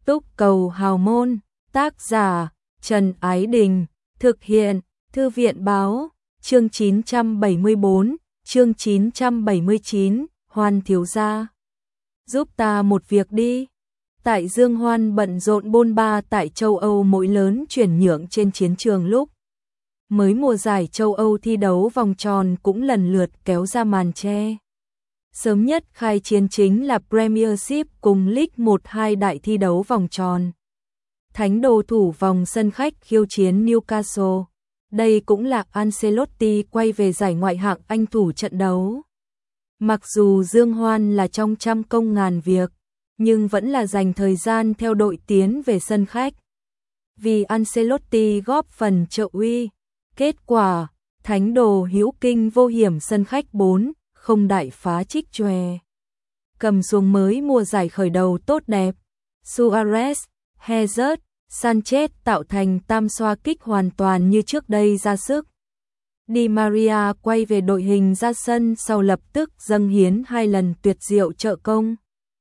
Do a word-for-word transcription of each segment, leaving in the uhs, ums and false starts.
Túc cầu hào môn, tác giả Trần Ái Đình, thực hiện Thư viện Báo, chương chín trăm bảy mươi bốn, chương chín trăm bảy mươi chín, Hoan thiếu gia. Giúp ta một việc đi. Tại Dương Hoan bận rộn bôn ba tại châu Âu mỗi lớn chuyển nhượng trên chiến trường lúc mới mùa giải châu Âu thi đấu vòng tròn cũng lần lượt kéo ra màn che. Sớm nhất khai chiến chính là Premiership cùng League một hai đại thi đấu vòng tròn. Thánh đồ thủ vòng sân khách khiêu chiến Newcastle. Đây cũng là Ancelotti quay về giải ngoại hạng Anh thủ trận đấu. Mặc dù Dương Hoan là trong trăm công ngàn việc, nhưng vẫn là dành thời gian theo đội tiến về sân khách. Vì Ancelotti góp phần trợ uy. Kết quả, Thánh đồ hữu kinh vô hiểm sân khách bốn không đại phá trích chòe. Cầm xuống mới mùa giải khởi đầu tốt đẹp. Suarez, Hazard, Sanchez tạo thành tam xoa kích hoàn toàn như trước đây ra sức. Di Maria quay về đội hình ra sân sau lập tức dâng hiến hai lần tuyệt diệu trợ công.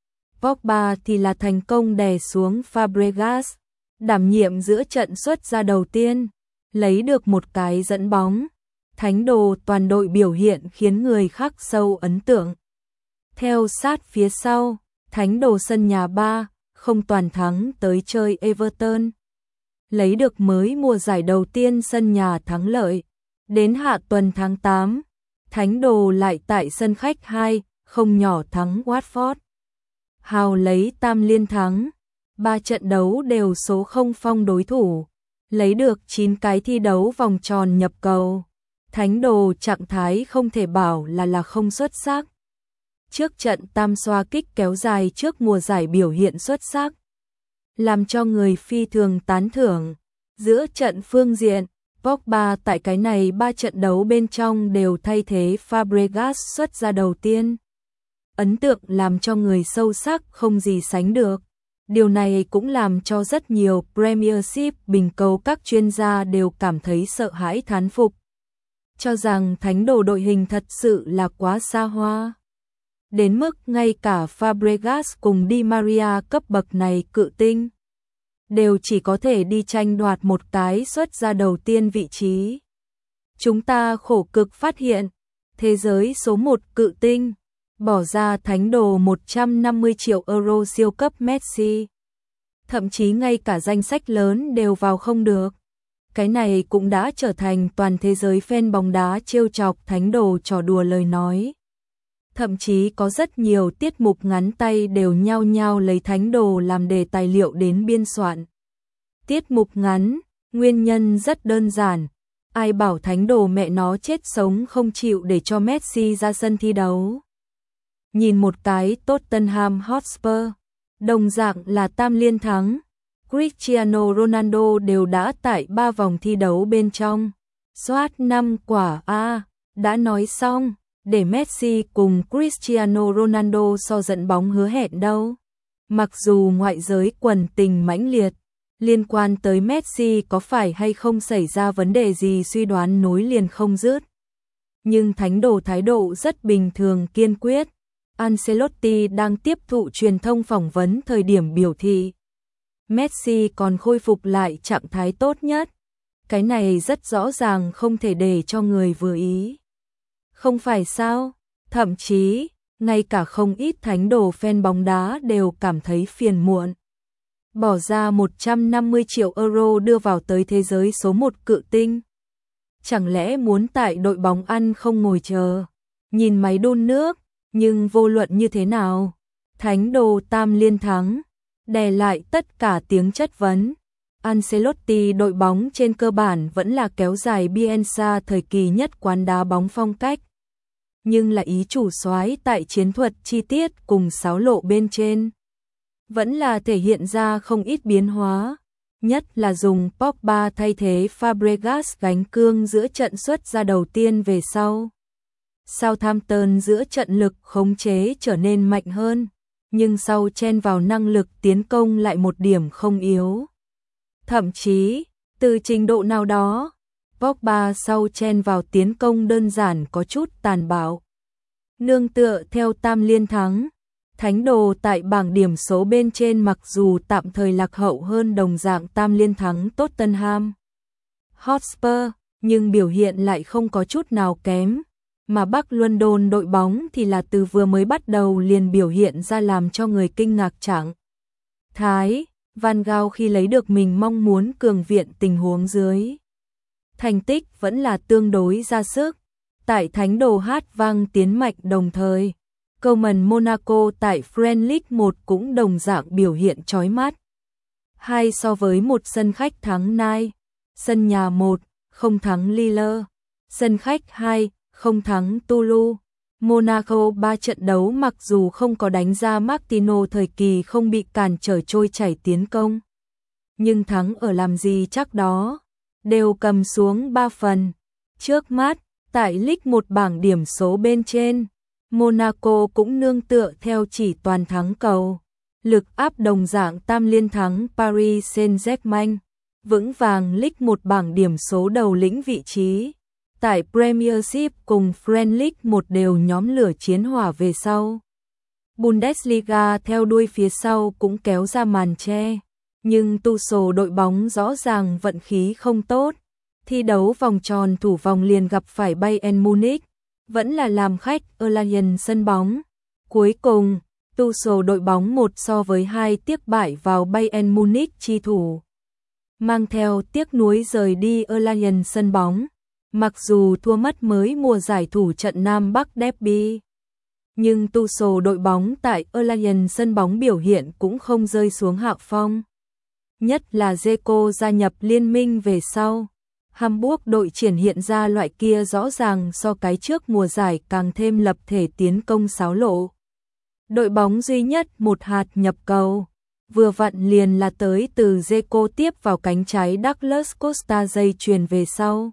Pogba thì là thành công đè xuống Fabregas, đảm nhiệm giữa trận xuất ra đầu tiên, lấy được một cái dẫn bóng. Thánh đồ toàn đội biểu hiện khiến người khác sâu ấn tượng. Theo sát phía sau, Thánh đồ sân nhà ba không toàn thắng tới chơi Everton. Lấy được mới mùa giải đầu tiên sân nhà thắng lợi. Đến hạ tuần tháng tám, Thánh đồ lại tại sân khách hai không nhỏ thắng Watford. Hào lấy tam liên thắng, ba trận đấu đều số không phong đối thủ, lấy được chín cái thi đấu vòng tròn nhập cầu. Thánh đồ trạng thái không thể bảo là là không xuất sắc. Trước trận tam xoa kích kéo dài trước mùa giải biểu hiện xuất sắc, làm cho người phi thường tán thưởng. Giữa trận phương diện, Pogba tại cái này ba trận đấu bên trong đều thay thế Fabregas xuất ra đầu tiên. Ấn tượng làm cho người sâu sắc không gì sánh được. Điều này cũng làm cho rất nhiều Premiership bình cầu các chuyên gia đều cảm thấy sợ hãi thán phục, cho rằng thánh đồ đội hình thật sự là quá xa hoa. Đến mức ngay cả Fabregas cùng Di Maria cấp bậc này cự tinh đều chỉ có thể đi tranh đoạt một cái xuất ra đầu tiên vị trí. Chúng ta khổ cực phát hiện, thế giới số một cự tinh, bỏ ra thánh đồ một trăm năm mươi triệu euro siêu cấp Messi. Thậm chí ngay cả danh sách lớn đều vào không được. Cái này cũng đã trở thành toàn thế giới fan bóng đá trêu chọc thánh đồ trò đùa lời nói. Thậm chí có rất nhiều tiết mục ngắn tay đều nhao nhao lấy thánh đồ làm đề tài liệu đến biên soạn. Tiết mục ngắn, nguyên nhân rất đơn giản. Ai bảo thánh đồ mẹ nó chết sống không chịu để cho Messi ra sân thi đấu. Nhìn một cái Tottenham Hotspur, đồng dạng là tam liên thắng. Cristiano Ronaldo đều đã tại ba vòng thi đấu bên trong. Soát năm quả A, đã nói xong, để Messi cùng Cristiano Ronaldo so dẫn bóng hứa hẹn đâu. Mặc dù ngoại giới quần tình mãnh liệt, liên quan tới Messi có phải hay không xảy ra vấn đề gì suy đoán nối liền không dứt. Nhưng thánh đồ thái độ rất bình thường kiên quyết. Ancelotti đang tiếp thụ truyền thông phỏng vấn thời điểm biểu thị Messi còn khôi phục lại trạng thái tốt nhất. Cái này rất rõ ràng không thể để cho người vừa ý. Không phải sao? Thậm chí, ngay cả không ít thánh đồ fan bóng đá đều cảm thấy phiền muộn. Bỏ ra một trăm năm mươi triệu euro đưa vào tới thế giới số một cự tinh. Chẳng lẽ muốn tại đội bóng ăn không ngồi chờ, nhìn máy đun nước, nhưng vô luận như thế nào? Thánh đồ tam liên thắng, đè lại tất cả tiếng chất vấn. Ancelotti đội bóng trên cơ bản vẫn là kéo dài Bielsa thời kỳ nhất quán đá bóng phong cách. Nhưng là ý chủ soái tại chiến thuật chi tiết cùng sáo lộ bên trên. Vẫn là thể hiện ra không ít biến hóa. Nhất là dùng Pogba thay thế Fabregas gánh cương giữa trận xuất ra đầu tiên về sau. Southampton giữa trận lực khống chế trở nên mạnh hơn, nhưng sau chen vào năng lực tiến công lại một điểm không yếu. Thậm chí, từ trình độ nào đó, Pogba sau chen vào tiến công đơn giản có chút tàn bạo. Nương tựa theo tam liên thắng, Thánh đồ tại bảng điểm số bên trên mặc dù tạm thời lạc hậu hơn đồng dạng tam liên thắng Tottenham Hotspur, nhưng biểu hiện lại không có chút nào kém. Mà Bắc London đội bóng thì là từ vừa mới bắt đầu liền biểu hiện ra làm cho người kinh ngạc trạng thái. Van Gaal khi lấy được mình mong muốn cường viện tình huống dưới. Thành tích vẫn là tương đối ra sức. Tại Thánh đồ hát vang tiến mạch đồng thời. Coleman Monaco tại Premier League một cũng đồng dạng biểu hiện chói mắt. Hai so với một sân khách thắng Nice, sân nhà một, không thắng Lille, sân khách hai, không thắng Toulouse. Monaco ba trận đấu mặc dù không có đánh ra Martino thời kỳ không bị cản trở trôi chảy tiến công. Nhưng thắng ở làm gì chắc đó, đều cầm xuống ba phần. Trước mắt, tại League một bảng điểm số bên trên, Monaco cũng nương tựa theo chỉ toàn thắng cầu. Lực áp đồng dạng tam liên thắng Paris Saint-Germain, vững vàng League một bảng điểm số đầu lĩnh vị trí. Tại Premiership cùng Premier League một đều nhóm lửa chiến hỏa về sau. Bundesliga theo đuôi phía sau cũng kéo ra màn che. Nhưng Tuchel đội bóng rõ ràng vận khí không tốt. Thi đấu vòng tròn thủ vòng liền gặp phải Bayern Munich. Vẫn là làm khách ở Allianz sân bóng. Cuối cùng, Tuchel đội bóng một so với hai tiếc bại vào Bayern Munich chi thủ. Mang theo tiếc nuối rời đi ở Allianz sân bóng. Mặc dù thua mất mới mùa giải thủ trận Nam Bắc Derby, nhưng Tuchel đội bóng tại Allianz sân bóng biểu hiện cũng không rơi xuống hạ phong. Nhất là Dzeko gia nhập liên minh về sau, Hamburg đội triển hiện ra loại kia rõ ràng so cái trước mùa giải càng thêm lập thể tiến công xáo lộ. Đội bóng duy nhất một hạt nhập cầu, vừa vặn liền là tới từ Dzeko tiếp vào cánh trái Douglas Costa dây chuyền về sau.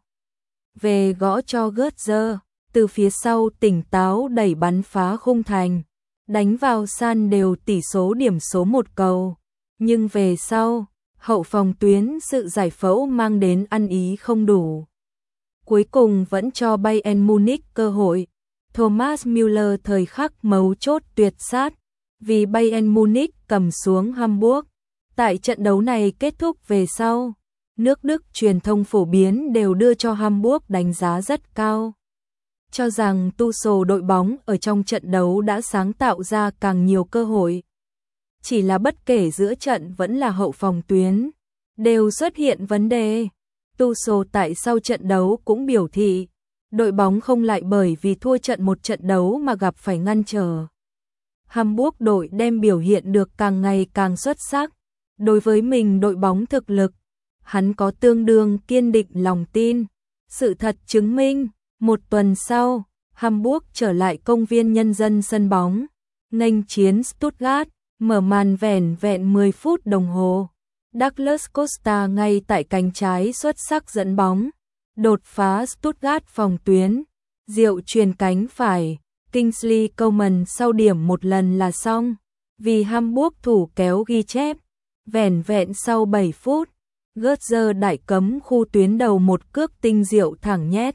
Về gõ cho Götze, từ phía sau tỉnh táo đẩy bắn phá khung thành, đánh vào san đều tỷ số điểm số một cầu. Nhưng về sau, hậu phòng tuyến sự giải phẫu mang đến ăn ý không đủ. Cuối cùng vẫn cho Bayern Munich cơ hội. Thomas Müller thời khắc mấu chốt tuyệt sát, vì Bayern Munich cầm xuống Hamburg. Tại trận đấu này kết thúc về sau, nước Đức truyền thông phổ biến đều đưa cho Hamburg đánh giá rất cao. Cho rằng Tuchel đội bóng ở trong trận đấu đã sáng tạo ra càng nhiều cơ hội. Chỉ là bất kể giữa trận vẫn là hậu phòng tuyến, đều xuất hiện vấn đề. Tuchel tại sau trận đấu cũng biểu thị, đội bóng không lại bởi vì thua trận một trận đấu mà gặp phải ngăn trở. Hamburg đội đem biểu hiện được càng ngày càng xuất sắc. Đối với mình đội bóng thực lực, hắn có tương đương kiên định lòng tin. Sự thật chứng minh, một tuần sau, Hamburg trở lại công viên nhân dân sân bóng, nghênh chiến Stuttgart, mở màn vẻn vẹn mười phút đồng hồ. Douglas Costa ngay tại cánh trái xuất sắc dẫn bóng, đột phá Stuttgart phòng tuyến, diệu truyền cánh phải, Kingsley Coman sau điểm một lần là xong, vì Hamburg thủ kéo ghi chép. Vẻn vẹn sau bảy phút, Götze đại cấm khu tuyến đầu một cước tinh diệu thẳng nhét.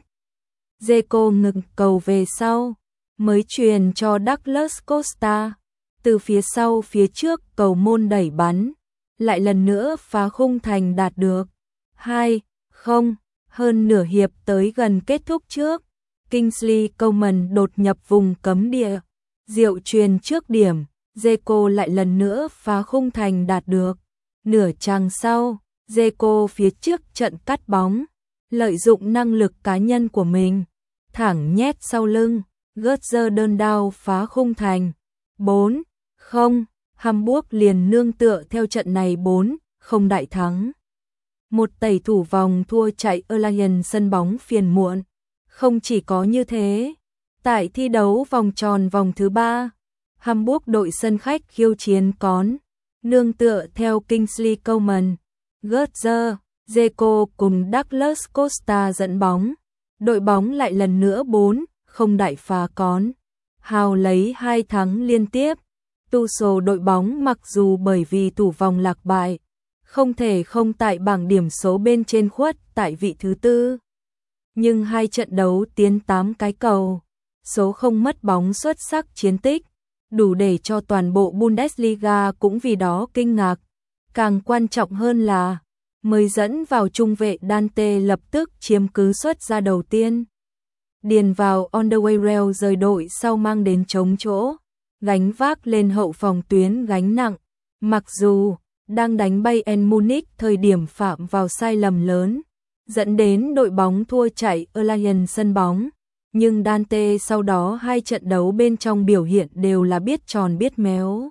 Dzeko ngừng cầu về sau, mới truyền cho Douglas Costa. Từ phía sau phía trước cầu môn đẩy bắn, lại lần nữa phá khung thành đạt được. hai không, hơn nửa hiệp tới gần kết thúc trước. Kingsley Coman đột nhập vùng cấm địa, diệu truyền trước điểm, Dzeko lại lần nữa phá khung thành đạt được. Nửa chặng sau, Dzeko phía trước trận cắt bóng, lợi dụng năng lực cá nhân của mình, thẳng nhét sau lưng, Götze đơn đao phá khung thành. bốn không, Hamburg liền nương tựa theo trận này bốn không đại thắng. Một tẩy thủ vòng thua chạy Allianz sân bóng phiền muộn. Không chỉ có như thế, tại thi đấu vòng tròn vòng thứ ba, Hamburg đội sân khách khiêu chiến Cón, nương tựa theo Kingsley Coman, Götze, Dzeko cùng Douglas Costa dẫn bóng. Đội bóng lại lần nữa bốn không đại phá Cón, hào lấy hai thắng liên tiếp. Tuchel đội bóng mặc dù bởi vì thủ vòng lạc bại, không thể không tại bảng điểm số bên trên khuất tại vị thứ tư. Nhưng hai trận đấu tiến tám cái cầu, số không mất bóng xuất sắc chiến tích, đủ để cho toàn bộ Bundesliga cũng vì đó kinh ngạc. Càng quan trọng hơn là, mới dẫn vào trung vệ Dante lập tức chiếm cứ suất ra đầu tiên. Điền vào Underweireld rời đội sau mang đến trống chỗ, gánh vác lên hậu phòng tuyến gánh nặng. Mặc dù đang đánh Bayern Munich thời điểm phạm vào sai lầm lớn, dẫn đến đội bóng thua chạy ở Allianz sân bóng, nhưng Dante sau đó hai trận đấu bên trong biểu hiện đều là biết tròn biết méo.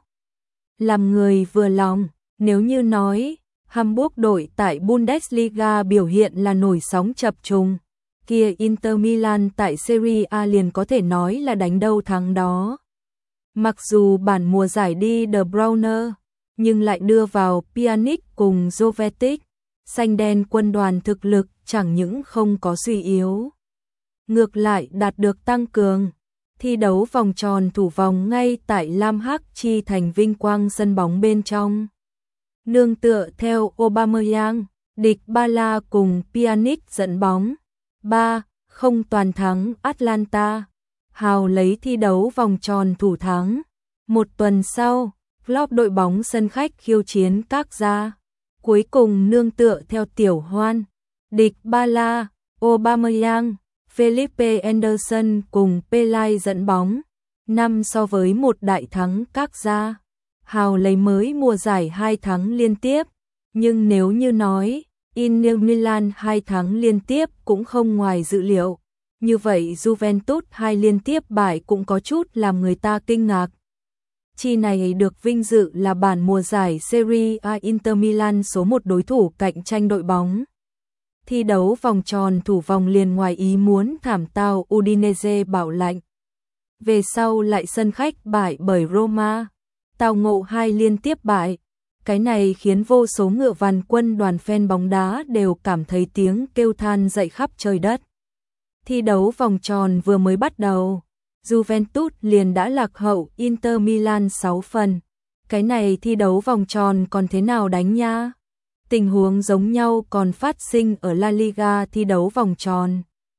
Làm người vừa lòng, nếu như nói Hamburg đội tại Bundesliga biểu hiện là nổi sóng chập trùng, kia Inter Milan tại Serie A liền có thể nói là đánh đâu thắng đó. Mặc dù bản mùa giải đi De Bruyne, nhưng lại đưa vào Pjanic cùng Jovetic, xanh đen quân đoàn thực lực chẳng những không có suy yếu, ngược lại đạt được tăng cường. Thi đấu vòng tròn thủ vòng ngay tại Lam Hắc chi thành vinh quang sân bóng bên trong. Nương tựa theo Aubameyang, địch Ba La cùng Pjanic dẫn bóng ba không toàn thắng Atlanta, hào lấy thi đấu vòng tròn thủ thắng. Một tuần sau, Klopp đội bóng sân khách khiêu chiến các gia, cuối cùng nương tựa theo tiểu hoan, địch Ba La, Aubameyang, Felipe Anderson cùng Pelay dẫn bóng, năm so với một đại thắng các gia. Hào lấy mới mùa giải hai thắng liên tiếp, nhưng nếu như nói Inter Milan hai thắng liên tiếp cũng không ngoài dự liệu, như vậy Juventus hai liên tiếp bại cũng có chút làm người ta kinh ngạc. Chi này được vinh dự là bản mùa giải Serie A Inter Milan số một đối thủ cạnh tranh đội bóng. Thi đấu vòng tròn thủ vòng liền ngoài ý muốn thảm tao Udinese bảo lạnh. Về sau lại sân khách bại bởi Roma, tao ngộ hai liên tiếp bại. Cái này khiến vô số ngựa vằn quân đoàn fan bóng đá đều cảm thấy tiếng kêu than dậy khắp trời đất. Thi đấu vòng tròn vừa mới bắt đầu, Juventus liền đã lạc hậu Inter Milan sáu phần. Cái này thi đấu vòng tròn còn thế nào đánh nha? Tình huống giống nhau còn phát sinh ở La Liga thi đấu vòng tròn.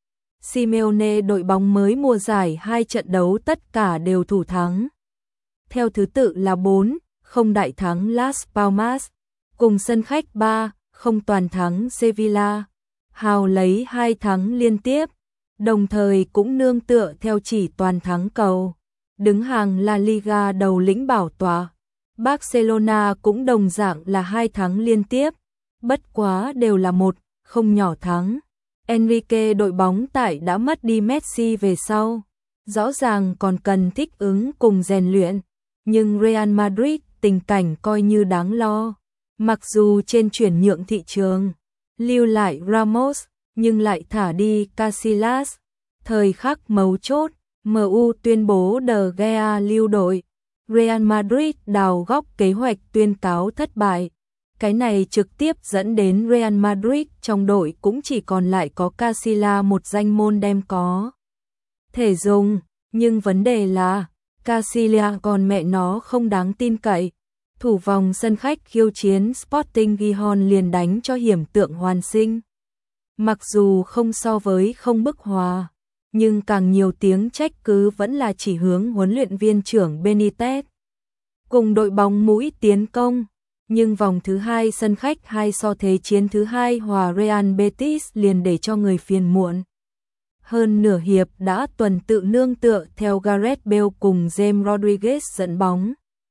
Simeone đội bóng mới mùa giải hai trận đấu tất cả đều thủ thắng. Theo thứ tự là bốn không đại thắng Las Palmas, cùng sân khách ba không toàn thắng Sevilla. Hào lấy hai thắng liên tiếp, đồng thời cũng nương tựa theo chỉ toàn thắng cầu, đứng hàng La Liga đầu lĩnh bảo tọa. Barcelona cũng đồng dạng là hai thắng liên tiếp, bất quá đều là một không nhỏ thắng. Enrique đội bóng tại đã mất đi Messi về sau, rõ ràng còn cần thích ứng cùng rèn luyện, nhưng Real Madrid tình cảnh coi như đáng lo. Mặc dù trên chuyển nhượng thị trường lưu lại Ramos, nhưng lại thả đi Casillas. Thời khắc mấu chốt, em u tuyên bố De Gea lưu đội. Real Madrid đào góc kế hoạch tuyên cáo thất bại. Cái này trực tiếp dẫn đến Real Madrid trong đội cũng chỉ còn lại có Casillas một danh môn đem có thể dùng, nhưng vấn đề là Casillas còn mẹ nó không đáng tin cậy. Thủ vòng sân khách khiêu chiến Sporting Gijon liền đánh cho hiểm tượng hoàn sinh. Mặc dù không so với không bức hòa, nhưng càng nhiều tiếng trách cứ vẫn là chỉ hướng huấn luyện viên trưởng Benitez. Cùng đội bóng mũi tiến công, nhưng vòng thứ hai sân khách hai so thế chiến thứ hai hòa Real Betis liền để cho người phiền muộn. Hơn nửa hiệp đã tuần tự nương tựa theo Gareth Bale cùng James Rodriguez dẫn bóng.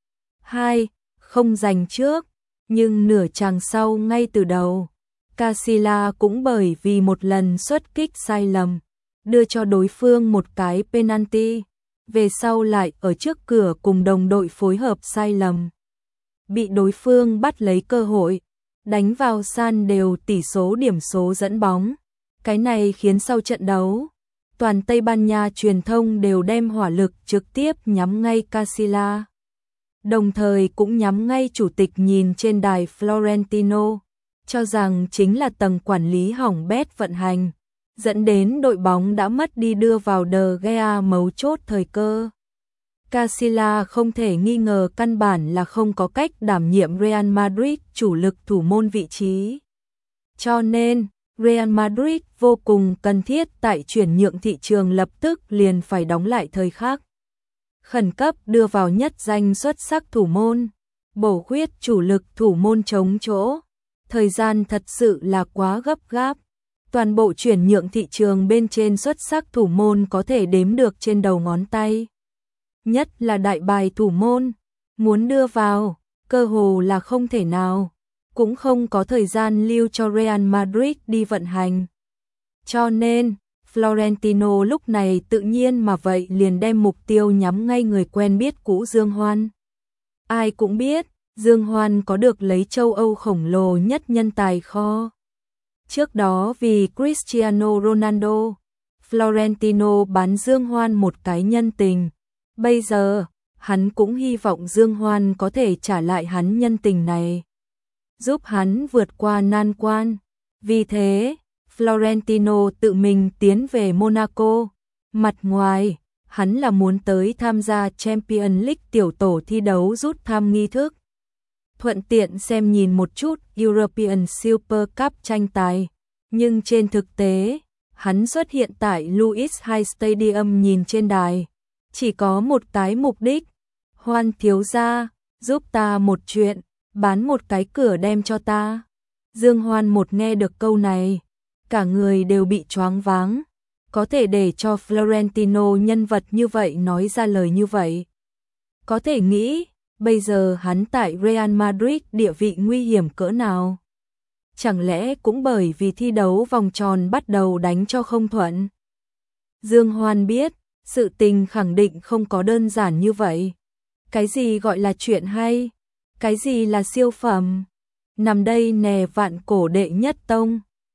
hai không giành trước, nhưng nửa chàng sau ngay từ đầu, Casillas cũng bởi vì một lần xuất kích sai lầm, đưa cho đối phương một cái penalty, về sau lại ở trước cửa cùng đồng đội phối hợp sai lầm. Bị đối phương bắt lấy cơ hội, đánh vào san đều tỷ số điểm số dẫn bóng. Cái này khiến sau trận đấu, toàn Tây Ban Nha truyền thông đều đem hỏa lực trực tiếp nhắm ngay Casillas. Đồng thời cũng nhắm ngay chủ tịch nhìn trên đài Florentino, cho rằng chính là tầng quản lý hỏng bét vận hành, dẫn đến đội bóng đã mất đi đưa vào De Gea mấu chốt thời cơ. Casillas không thể nghi ngờ căn bản là không có cách đảm nhiệm Real Madrid chủ lực thủ môn vị trí. Cho nên, Real Madrid vô cùng cần thiết tại chuyển nhượng thị trường lập tức liền phải đóng lại thời khắc. khẩn cấp đưa vào nhất danh xuất sắc thủ môn, bổ khuyết chủ lực thủ môn trống chỗ. Thời gian thật sự là quá gấp gáp. Toàn bộ chuyển nhượng thị trường bên trên xuất sắc thủ môn có thể đếm được trên đầu ngón tay. Nhất là đại bài thủ môn, muốn đưa vào, cơ hồ là không thể nào, cũng không có thời gian lưu cho Real Madrid đi vận hành. Cho nên, Florentino lúc này tự nhiên mà vậy liền đem mục tiêu nhắm ngay người quen biết cũ Dương Hoan. Ai cũng biết, Dương Hoan có được lấy châu Âu khổng lồ nhất nhân tài kho. Trước đó vì Cristiano Ronaldo, Florentino bán Dương Hoan một cái nhân tình. Bây giờ, hắn cũng hy vọng Dương Hoan có thể trả lại hắn nhân tình này, giúp hắn vượt qua nan quan. Vì thế, Florentino tự mình tiến về Monaco. Mặt ngoài, hắn là muốn tới tham gia Champions League tiểu tổ thi đấu rút thăm nghi thức, thuận tiện xem nhìn một chút European Super Cup tranh tài. Nhưng trên thực tế, hắn xuất hiện tại Louis hai Stadium nhìn trên đài, chỉ có một cái mục đích. Hoan thiếu gia, giúp ta một chuyện, bán một cái cửa đem cho ta. Dương Hoan một nghe được câu này, cả người đều bị choáng váng. Có thể để cho Florentino nhân vật như vậy nói ra lời như vậy. Có thể nghĩ, bây giờ hắn tại Real Madrid địa vị nguy hiểm cỡ nào. Chẳng lẽ cũng bởi vì thi đấu vòng tròn bắt đầu đánh cho không thuận? Dương Hoan biết, sự tình khẳng định không có đơn giản như vậy. Cái gì gọi là chuyện hay? Cái gì là siêu phẩm? Nằm đây nè vạn cổ đệ nhất tông.